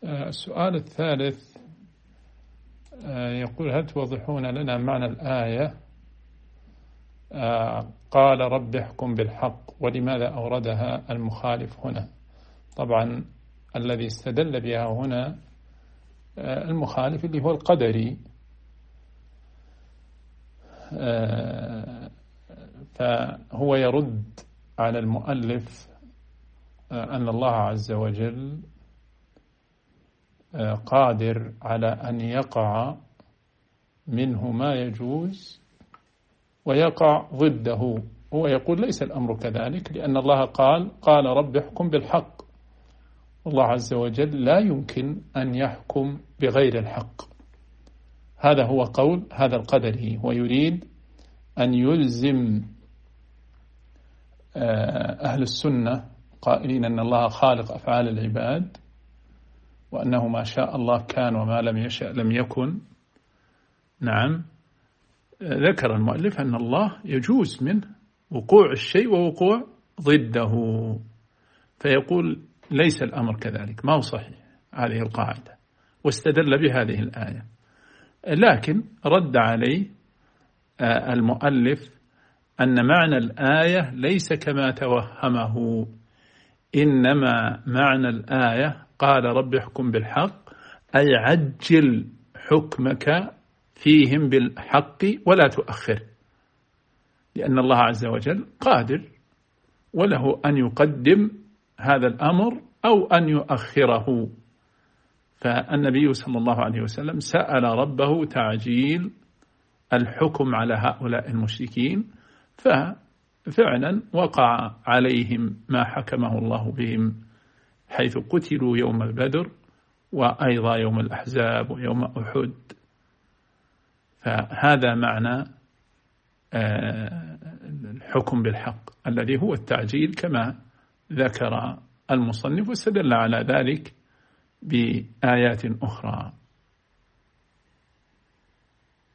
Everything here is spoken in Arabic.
السؤال الثالث يقول: هل توضحون لنا معنى الآية قال رب احكم بالحق، ولماذا أوردها المخالف هنا؟ طبعا الذي استدل بها هنا المخالف اللي هو القدري، فهو يرد على المؤلف أن الله عز وجل قادر على أن يقع منه ما يجوز ويقع ضده. هو يقول ليس الأمر كذلك، لأن الله قال رب احكم بالحق، والله عز وجل لا يمكن أن يحكم بغير الحق. هذا هو قول هذا القدري، ويريد أن يلزم أهل السنة قائلين أن الله خالق أفعال العباد، وأنه ما شاء الله كان وما لم يشأ لم يكن. نعم، ذكر المؤلف أن الله يجوز منه وقوع الشيء ووقوع ضده، فيقول ليس الأمر كذلك، ما هو صحيح هذه القاعدة، واستدل بهذه الآية. لكن رد عليه المؤلف أن معنى الآية ليس كما توهمه، إنما معنى الآية قال رب احكم بالحق، أي عجل حكمك فيهم بالحق ولا تؤخر، لأن الله عز وجل قادر وله أن يقدم هذا الأمر أو أن يؤخره. فالنبي صلى الله عليه وسلم سأل ربه تعجيل الحكم على هؤلاء المشركين، ففعلا وقع عليهم ما حكمه الله بهم، حيث قتلوا يوم البدر وأيضا يوم الأحزاب ويوم أحد. فهذا معنى الحكم بالحق الذي هو التعجيل كما ذكر المصنف، واستدل على ذلك بآيات أخرى.